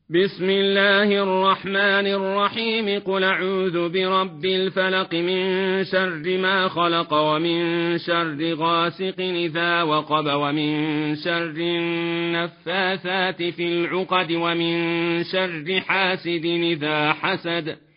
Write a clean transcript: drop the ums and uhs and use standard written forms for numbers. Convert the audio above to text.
بسم الله الرحمن الرحيم قل أعوذ برب الفلق من شر ما خلق ومن شر غاسق إذا وقب ومن شر النفاثات في العقد ومن شر حاسد إذا حسد